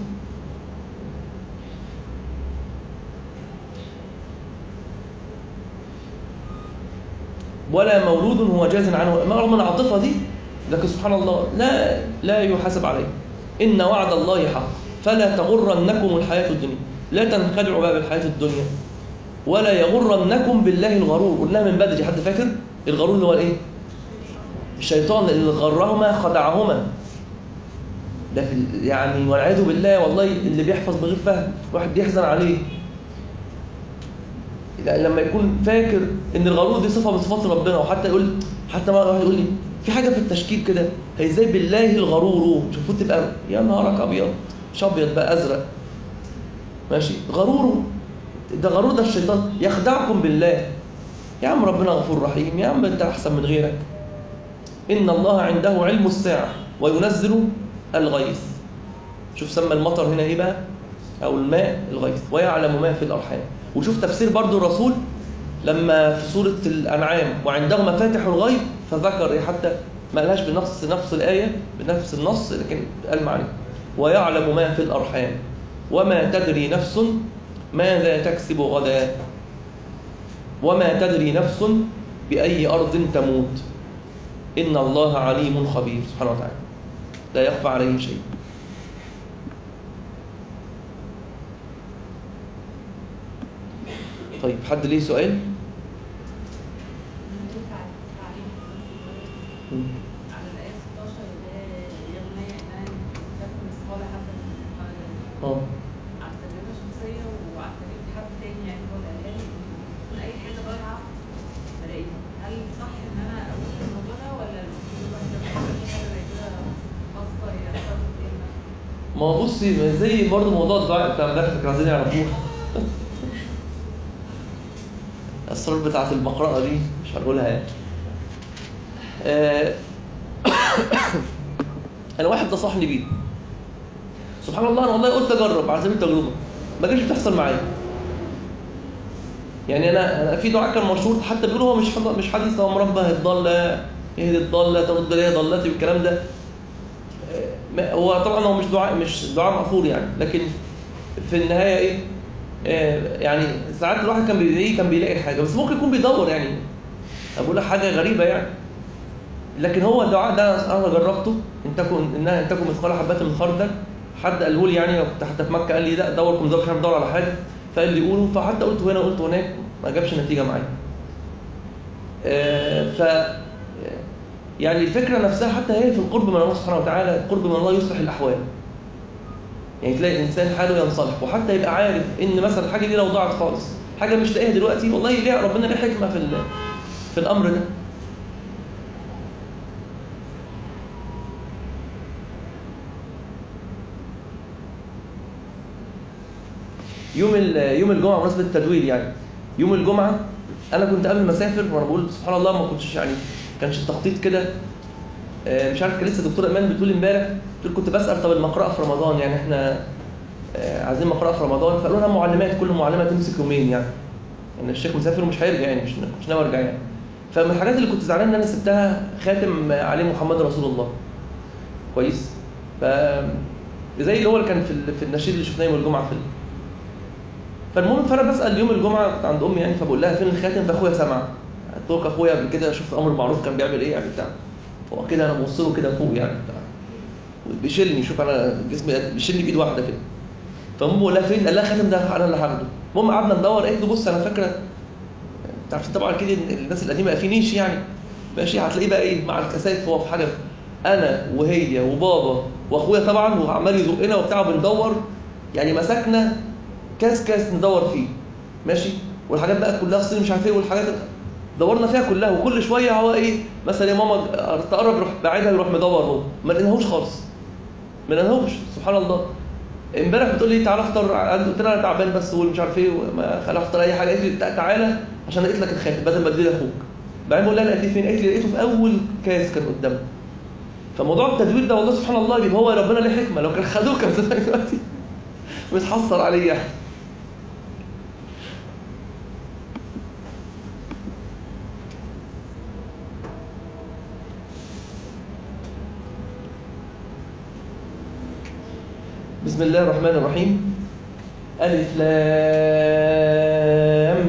ولا مولود هو جاز عنه، رغم العاطفه دي، لكن سبحان الله لا لا يحاسب عليه. إن وعد الله حق فلا تغرنكم الحياة الدنيا، لا تنخدعوا بقى بالحياة الدنيا ولا يغرنكم بالله الغرور. قلنا من بدري، حد فاكر الغرور اللي هو الايه؟ الشيطان اللي غرهما خدعهما. ده في يعني والعياذ بالله والله اللي بيحفظ بغير فهم واحد بيحزن عليه لما يكون فاكر ان الغرور دي صفه من صفات ربنا. وحتى يقول، حتى ما واحد يقول لي في حاجه في التشكيل كده، هي ازاي بالله الغرور؟ شوفوا تبقى يا نهارك ابيض، مش ابيض بقى ازرق، ماشي. غروره ده غرور، ده الشيطان يخدعكم بالله. يا عم ربنا غفور رحيم، يا عم انت احسن من غيرك. ان الله عنده علم الساعه وينزل الغيث. شوف سمى المطر هنا ايه بقى، او الماء الغيث، ويعلم ما في الارحام. وشوف تفسير برضو الرسول لما في سورة الأنعام وعنده مفاتح الغيب، فذكر حتى ما قالهاش بنفس نفس الآية بنفس النص، لكن قال معنى ويعلم ما في الأرحام وما تدري نفس ماذا تكسب غدا وما تدري نفس بأي أرض تموت إن الله عليم خبير سبحانه وتعالى، لا يخفى عليه شيء. طيب حد ليه سؤال؟ على الآية ستاشر اللي هي يغني إنها تكون مثقال حبة من خردل. اه على تجربة شخصية وعلى تجربة حد تاني، يعني هو الأقل تكون أي حاجة ضايعة بلاقيها. هل صح إن أنا أقول الموضوع ده ولا المفروض الواحد لما يكون في حاجة زي كده خاصة يعتبر إيه؟ ما هو بصي زي برضه موضوع الدعاء بتاع مدرسة عايزين يعرفوه. الأسرار بتاعت المقرأة دي مش هنقولها يعني. آه أنا واحد نصحني بيه سبحان الله، أنا والله قلت أجرب على سبيل التجربة، ما كانش بتحصل معايا. يعني أنا أنا في دعاء كان مشهور حتى بيقولوا هو مش مش حديث، هو مربى الضالة اهدي الضالة ترد لي ضالتي والكلام ده. آه هو طبعا هو مش دعاء مش دعاء مأثور يعني، لكن في النهاية إيه؟ آه يعني ساعات الواحد كان بيلاقي كان بيلاقي حاجة، بس ممكن يكون بيدور يعني. أقول لك حاجة غريبة يعني، لكن هو الدعاء ده انا جربته. ان تكن انها ان تكن مثقال حبه من خردل، حد قاله لي يعني، كنت حتى في مكه قال لي لا دوركم دور، مش عارف ادور على حاجه، فقال لي قولوا، فحتى قلت هنا قلت هناك ما جابش نتيجه معايا. آه ف يعني الفكره نفسها حتى هي في القرب من الله سبحانه وتعالى، القرب من الله يصلح الاحوال. يعني تلاقي الانسان حاله ينصلح، وحتى يبقى عارف ان مثلا الحاجه دي لو ضاعت خالص، حاجه مش لاقيها دلوقتي، والله ليه ربنا ليه حكمه في في الامر ده. يوم يوم الجمعه بمناسبه التدوير يعني، يوم الجمعه انا كنت قبل ما اسافر وانا بقول سبحان الله ما كنتش يعني كانش التخطيط كده. مش عارف، كان لسه الدكتوره ايمان بتقول امبارح، بتقول كنت بسال طب المقرأه في رمضان يعني احنا عايزين مقرأه في رمضان، فقالوا لنا معلمات كل معلمه تمسك يومين يعني، ان الشيخ مسافر ومش هيرجع يعني، مش مش ناوي ارجع يعني. فمن الحاجات اللي كنت زعلان ان انا سبتها خاتم عليه محمد رسول الله. كويس. ف زي اللي هو اللي كان في في النشيد اللي شفناه يوم الجمعه في فالمهم فانا بسال يوم الجمعه عند امي يعني، فبقول لها فين الخاتم؟ فاخويا سمع. قلت له اخويا قبل كده شفت امر معروف كان بيعمل ايه يعني بتاع، هو كده انا ببص له كده فوق يعني بتاع، بيشيلني، شوف انا جسمي بيشيلني بايد واحده كده. فامي بقول لها فين؟ قال لها الخاتم ده انا اللي هاخده. المهم قعدنا ندور، قالت له بص انا فاكره، انت عارفين طبعا كده الناس القديمه في نيش يعني ماشي، هتلاقيه بقى ايه مع الكاسات هو في حاجه، انا وهي وبابا واخويا طبعا، وعمال يزقنا وبتاع بندور يعني، مسكنا كاس كاس ندور فيه ماشي، والحاجات بقى كلها الصين مش عارف ايه، والحاجات دورنا فيها كلها، وكل شويه هو ايه مثلا يا ماما تقرب يروح بعيدها يروح مدور هو، ما لقيناهوش خالص، ما لقيناهوش سبحان الله. امبارح بتقول لي تعالى افطر، قلت لها انا تعبان بس ومش عارف ايه، ما خليها افطر اي حاجه، قالت لي تعالى عشان لقيت لك الخاتم بدل ما اديه لاخوك، بعدين بقول لها لقيتيه فين؟ قالت لي لقيته في اول كاس كان قدامنا. فموضوع التدوير ده والله سبحان الله يبقى هو ربنا له حكمه، لو كان خدوه كان زمان دلوقتي متحصر عليه يعني. بسم الله الرحمن الرحيم. ألف لام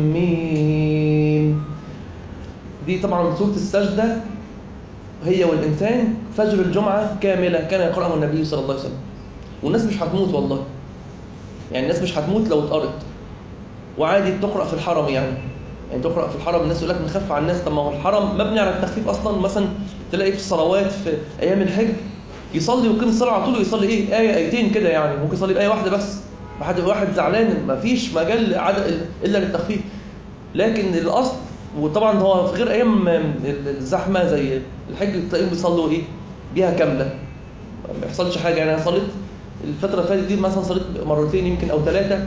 ميم. دي طبعا سورة السجدة، هي والإنسان فجر الجمعة كاملة كان يقرأه النبي صلى الله عليه وسلم. والناس مش هتموت والله، يعني الناس مش هتموت لو اتقرت، وعادي تقرأ في الحرم يعني يعني تقرأ في الحرم. الناس يقول لك نخف على الناس، طب ما هو الحرم مبني على التخفيف أصلا. مثلا تلاقي في الصلوات في أيام الحج يصلي ويقيم الصلاة على طول، ويصلي إيه آية آيتين كده يعني، ممكن يصلي بآية واحدة بس. واحد واحد زعلان مفيش مجال عدد إلا للتخفيف. لكن الأصل، وطبعا هو في غير أيام الزحمة زي الحج تلاقيهم بيصلوا إيه بيها كاملة، ما يحصلش حاجة يعني. أنا صليت الفترة اللي فاتت دي مثلا صليت مرتين يمكن أو ثلاثة،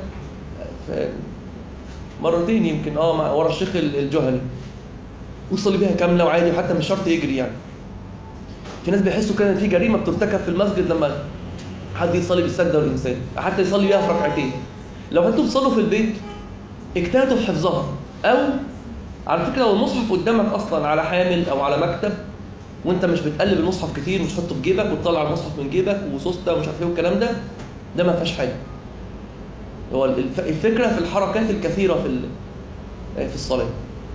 مرتين يمكن اه مع ورا الشيخ الجهني، وصلي بيها كاملة وعادي، وحتى مش شرط يجري يعني. في ناس بيحسوا كده ان في جريمة بترتكب في المسجد لما حد يصلي بالسجدة والإنسان، حتى يصلي بيها في ركعتين. لو انتوا بتصلوا في البيت اجتهدوا في حفظها، أو على فكرة لو المصحف قدامك أصلا على حامل أو على مكتب، وانت مش بتقلب المصحف كتير مش تحطه في جيبك وتطلع المصحف من جيبك وسوسته ومش عارف ايه والكلام ده، ده ما فيهاش حاجه. هو الفكره في الحركات الكثيره في في الصلاه.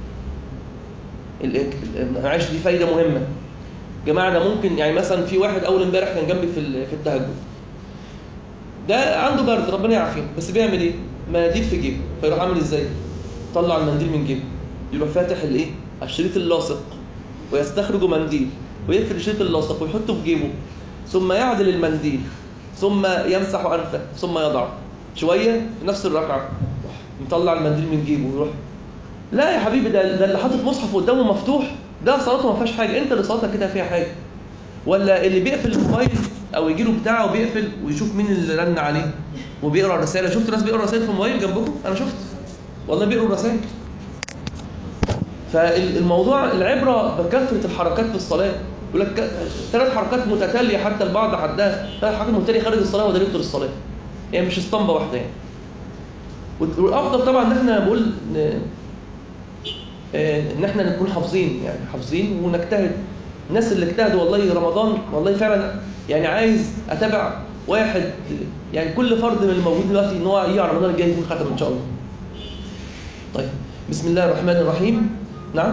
معلش دي فايده مهمه جماعه. ده ممكن يعني مثلا في واحد اول امبارح كان جنبي في في التهجد، ده عنده برد ربنا يعافيه، بس بيعمل ايه؟ مناديل في جيبه. فيروح عامل ازاي؟ طلع المنديل من جيبه، يروح فاتح الايه الشريط اللاصق ويستخرج منديل ويقفل الشريط اللاصق ويحطه في جيبه، ثم يعدل المنديل، ثم يمسح أنفه، ثم يضع شوية في نفس الركعة يطلع المنديل من جيبه ويروح. لا يا حبيبي، ده, ده اللي حاطط مصحف قدامه مفتوح ده صلاته ما فيهاش حاجة. انت اللي صلاتك كده فيها حاجة. ولا اللي بيقفل الموبايل او يجي له بتاعه وبيقفل ويشوف مين اللي رن عليه وبيقرا رسالة. شفت ناس بيقرا رسائل في الموبايل جنبكم؟ انا شفت والله بيقروا رسائل. فالموضوع العبرة بكثرة الحركات في الصلاة. يقول لك ثلاث حركات متتالية، حتى البعض حدها ثلاث حركات متتالية خارج الصلاة وده يبطل الصلاة، يعني مش اسطمبة واحدة يعني. والأفضل طبعا إن احنا بقول إن احنا نكون حافظين، يعني حافظين ونجتهد. الناس اللي اجتهدوا والله رمضان والله فعلا يعني عايز أتابع واحد يعني كل فرد من الموجود دلوقتي إن هو يجي على رمضان الجاي يكون ختم إن شاء الله. طيب بسم الله الرحمن الرحيم. نعم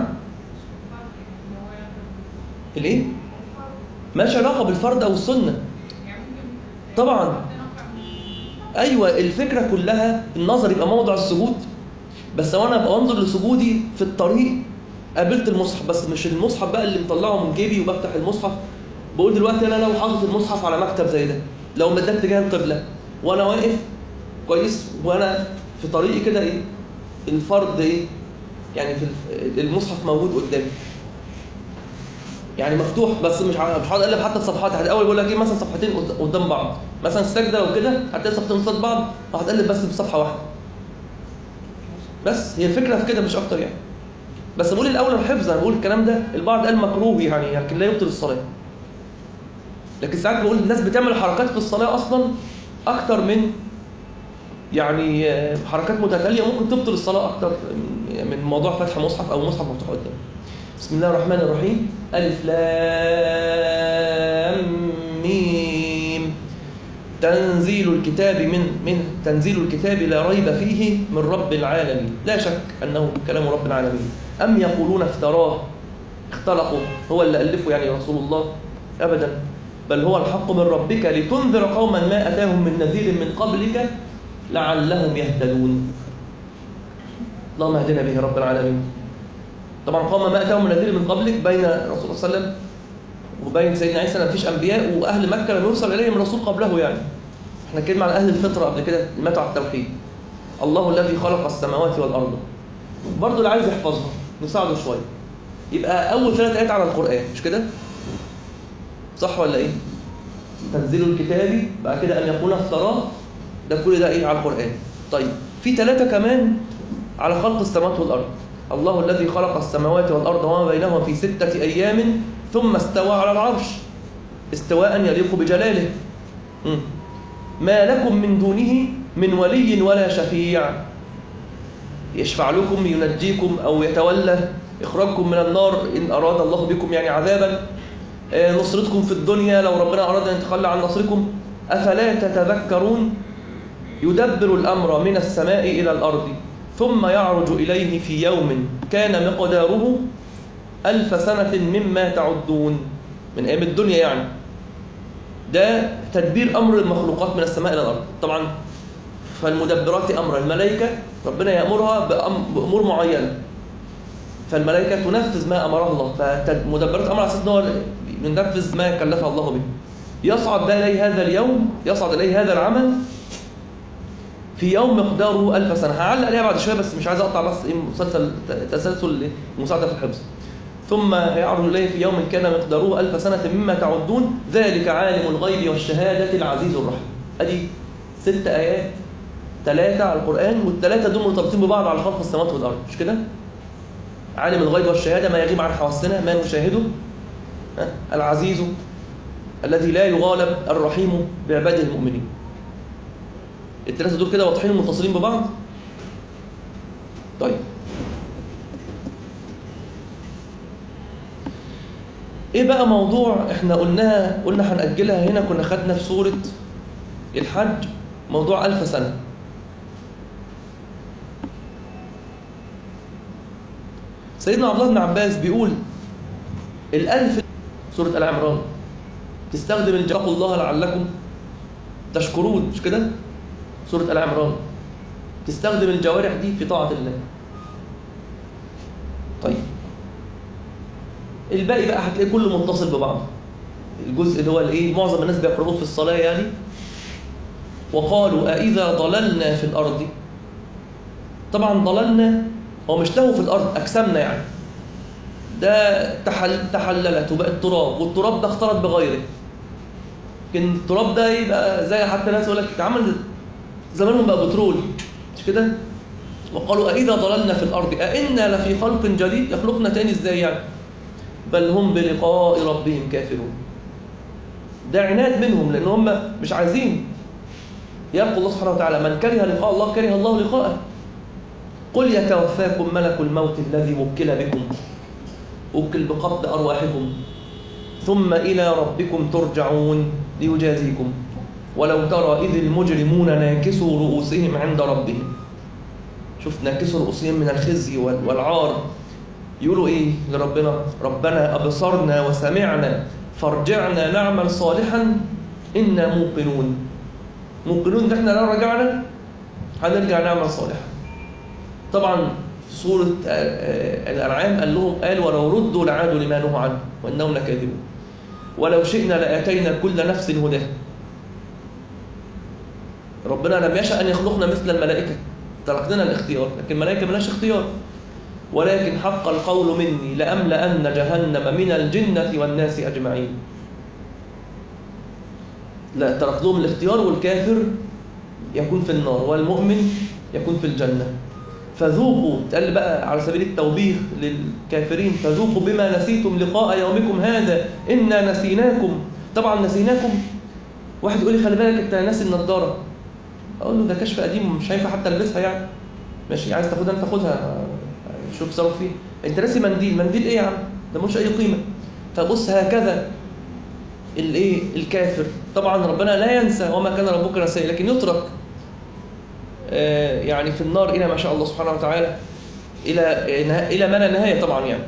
الايه؟ مالش علاقه بالفرد او السنه طبعا. ايوه الفكره كلها النظر يبقى موضع السجود، بس وانا ابقى انظر لسجودي في الطريق قابلت المصحف، بس مش المصحف بقى اللي مطلعه من جيبي وبفتح المصحف. بقول دلوقتي انا لو حاطط المصحف على مكتب زي ده، لو مديت اتجاه القبله وانا واقف كويس وانا في طريقي كده، ايه الفرد ايه يعني في المصحف موجود قدامي يعني مفتوح، بس مش مش هقعد اقلب حتى الصفحات. الاول بقول لك ايه مثلا صفحتين قدام بعض، مثلا السجده لو كده هتلاقي صفحتين قصاد بعض وهتقلب بس بصفحه واحده بس. هي الفكره في كده مش اكتر يعني. بس بقول الاول الحفظ، انا بقول الكلام ده البعض قال مكروه يعني لكن لا يبطل الصلاه. لكن ساعات بقول الناس بتعمل حركات في الصلاه اصلا اكتر من يعني حركات متتاليه ممكن تبطل الصلاه اكتر من موضوع فتح مصحف او مصحف مفتوح قدام. بسم الله الرحمن الرحيم. ألف لام ميم. تنزيل الكتاب من من تنزيل الكتاب لا ريب فيه من رب العالمين. لا شك أنه كلام رب العالمين. أم يقولون افتراه اختلقوا، هو اللي ألفه يعني رسول الله؟ أبدا، بل هو الحق من ربك لتنذر قوما ما أتاهم من نذير من قبلك لعلهم يهتدون. اللهم اهدنا به رب العالمين. طبعا قوم ما أتاهم من نذير من قبلك بين الرسول صلى الله عليه وسلم وبين سيدنا عيسى ما فيش أنبياء، وأهل مكة لم يرسل إليهم رسول قبله يعني. احنا اتكلمنا عن أهل الفطرة قبل كده ماتوا على التوحيد. الله الذي خلق السماوات والأرض. برضه اللي عايز يحفظها نساعده شوية. يبقى أول ثلاث آيات على القرآن مش كده؟ صح ولا إيه؟ تنزيل الكتاب بعد كده أن يكون افتراه، ده كل ده إيه على القرآن. طيب في ثلاثة كمان على خلق السماوات والأرض. الله الذي خلق السماوات والأرض وما بينهما في ستة أيام ثم استوى على العرش استواء يليق بجلاله. م. ما لكم من دونه من ولي ولا شفيع يشفع لكم ينجيكم أو يتولى إخراجكم من النار إن أراد الله بكم يعني عذابا، نصرتكم في الدنيا لو ربنا أراد أن يتخلى عن نصركم. أفلا تتذكرون؟ يدبر الأمر من السماء إلى الأرض ثم يعرج إليه في يوم كان مقداره ألف سنة مما تعدون، من أيام الدنيا يعني. ده تدبير أمر المخلوقات من السماء إلى الأرض. طبعا فالمدبرات أمر الملائكة ربنا يأمرها بأمور معينة، فالملائكة تنفذ ما أمرها الله، فمدبرات أمر على أساس أنه ينفذ ما كلفها الله به. يصعد إليه هذا اليوم، يصعد إليه هذا العمل في يوم مقداره ألف سنة. هعلق عليها بعد شوية بس مش عايز أقطع بس مسلسل تسلسل المساعدة في الحفظ. ثم يعرج إليه في يوم كان مقداره ألف سنة مما تعدون ذلك عالم الغيب والشهادة العزيز الرحيم. أدي ست آيات، ثلاثة على القرآن، والثلاثة دول مرتبطين ببعض على خلق السماوات والأرض، مش كده؟ عالم الغيب والشهادة ما يغيب عن حواسنا ما نشاهده، العزيز الذي لا يغالب، الرحيم بعباده المؤمنين. الثلاثة دول كده واضحين ومتصلين ببعض. طيب ايه بقى موضوع احنا قلناها قلنا هنأجلها هنا، كنا خدنا في سورة الحج موضوع ألف سنة. سيدنا عبد الله بن عباس بيقول الألف سورة آل عمران تستخدم الجواب الله لعلكم تشكرون، مش كده؟ سورة آل عمران تستخدم الجوارح دي في طاعة الله. طيب الباقي بقى هتلاقيه كله متصل ببعض. الجزء اللي هو الايه معظم الناس بيقرؤوه في الصلاة يعني، وقالوا أإذا ضللنا في الأرض. طبعا ضللنا هو مش له في الأرض أجسامنا يعني، ده تحل تحللت وبقت تراب، والتراب ده اختلط بغيره. لكن التراب ده يبقى زي حتى ناس يقول لك عمل زمانهم بقى بترول، مش كده؟ وقالوا أإذا ضللنا في الأرض أإنا لفي خلق جديد، يخلقنا تاني ازاي يعني؟ بل هم بلقاء ربهم كافرون. ده عناد منهم لأن هم مش عايزين يلقوا الله سبحانه وتعالى. من كره لقاء الله كره الله لقاءه. قل يتوفاكم ملك الموت الذي وكل بكم، وكل بقبض أرواحكم ثم إلى ربكم ترجعون ليجازيكم ولو ترى إذ المجرمون ناكسوا رؤوسهم عند ربهم. شوف ناكسوا رؤوسهم من الخزي والعار، يقولوا إيه لربنا؟ ربنا أبصرنا وسمعنا فارجعنا نعمل صالحا إنا موقنون. موقنون ده احنا لو رجعنا هنرجع نعمل صالحا. طبعا في سورة الأنعام قال لهم قال ولو ردوا لعادوا لما نهوا عنه وإنهم لكاذبون ولو شئنا لآتينا كل نفس هداها. ربنا لم يشأ أن يخلقنا مثل الملائكة، ترك لنا الاختيار، لكن الملائكة ملاش اختيار. ولكن حق القول مني لأملأن جهنم من الجنة والناس أجمعين. لا ترك لهم الاختيار، والكافر يكون في النار والمؤمن يكون في الجنة. فذوقوا، تقال بقى على سبيل التوبيخ للكافرين، فذوقوا بما نسيتم لقاء يومكم هذا إنا نسيناكم. طبعا نسيناكم، واحد يقول لي خلي بالك انت ناسي النضاره، اقول له ده كشف قديم مش هينفع حتى البسها يعني، ماشي عايز تاخدها انت خدها شوف صرف فيه. انت ناسي منديل، منديل ايه يا عم ده ملوش اي قيمه. فبص هكذا الايه الكافر، طبعا ربنا لا ينسى وما كان ربك نسيا، لكن يترك آه يعني في النار الى ما شاء الله سبحانه وتعالى، الى الى ما لا نهايه طبعا يعني.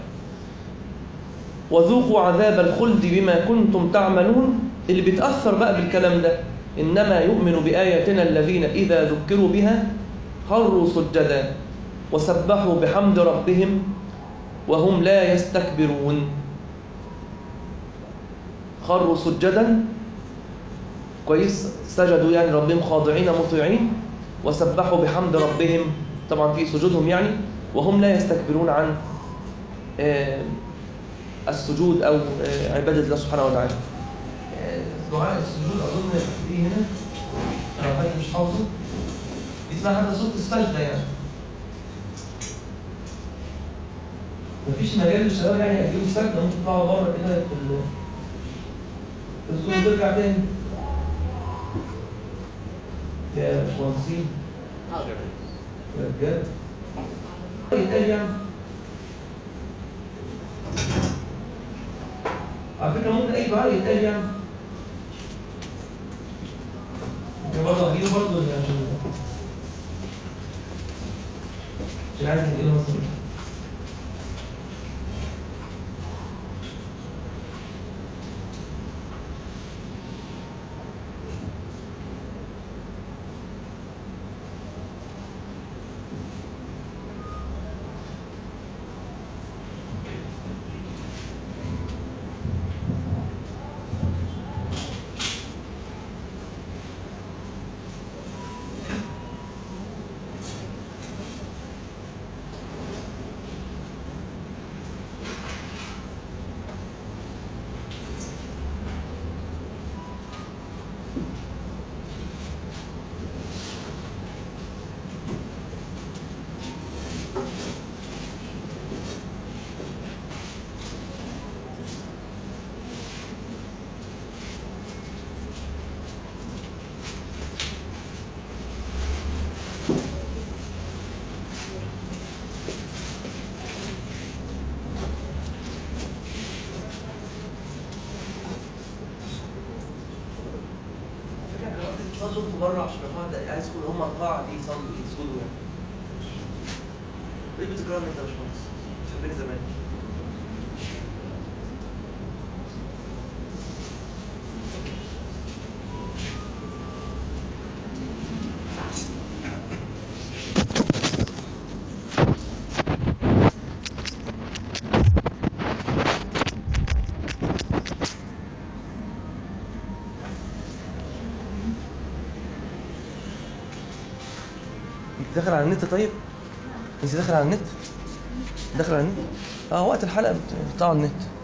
وذوقوا عذاب الخلد بما كنتم تعملون. اللي بيتأثر بقى بالكلام ده إنما يؤمن بآياتنا الذين إذا ذكروا بها خروا سجدا وسبحوا بحمد ربهم وهم لا يستكبرون. خروا سجدا كويس، سجدوا يعني ربهم خاضعين مطيعين، وسبحوا بحمد ربهم طبعا في سجودهم يعني، وهم لا يستكبرون عن آه السجود أو آه عبادة الله سبحانه وتعالى. دعاء السجود أظن إيه هنا؟ أنا حاجة مش حافظه. اسمها حتى صوت السجدة يعني. مفيش مجال للشباب يعني يجيبوا سكنه، ممكن تطلعوا بره كده في ال- في السوق وترجع تاني. يا باشمهندسين حاضر. يا رجاله يتقال يعني. على فكره ممكن اي دعاء يتقال يعني. ممكن برضه هجيبه برضه عشان عشان عايز ننقله مثلا. صلوا بره عشان القاعة عايز يكون هم القاعة دي يصلوا يسجدوا يعني. ليه بتكرهني انت يا باشمهندس؟ بتحبني زمان. انت داخل على النت طيب؟ انت داخل على النت؟ داخل على النت؟ اه وقت الحلقة بتقطعوا النت.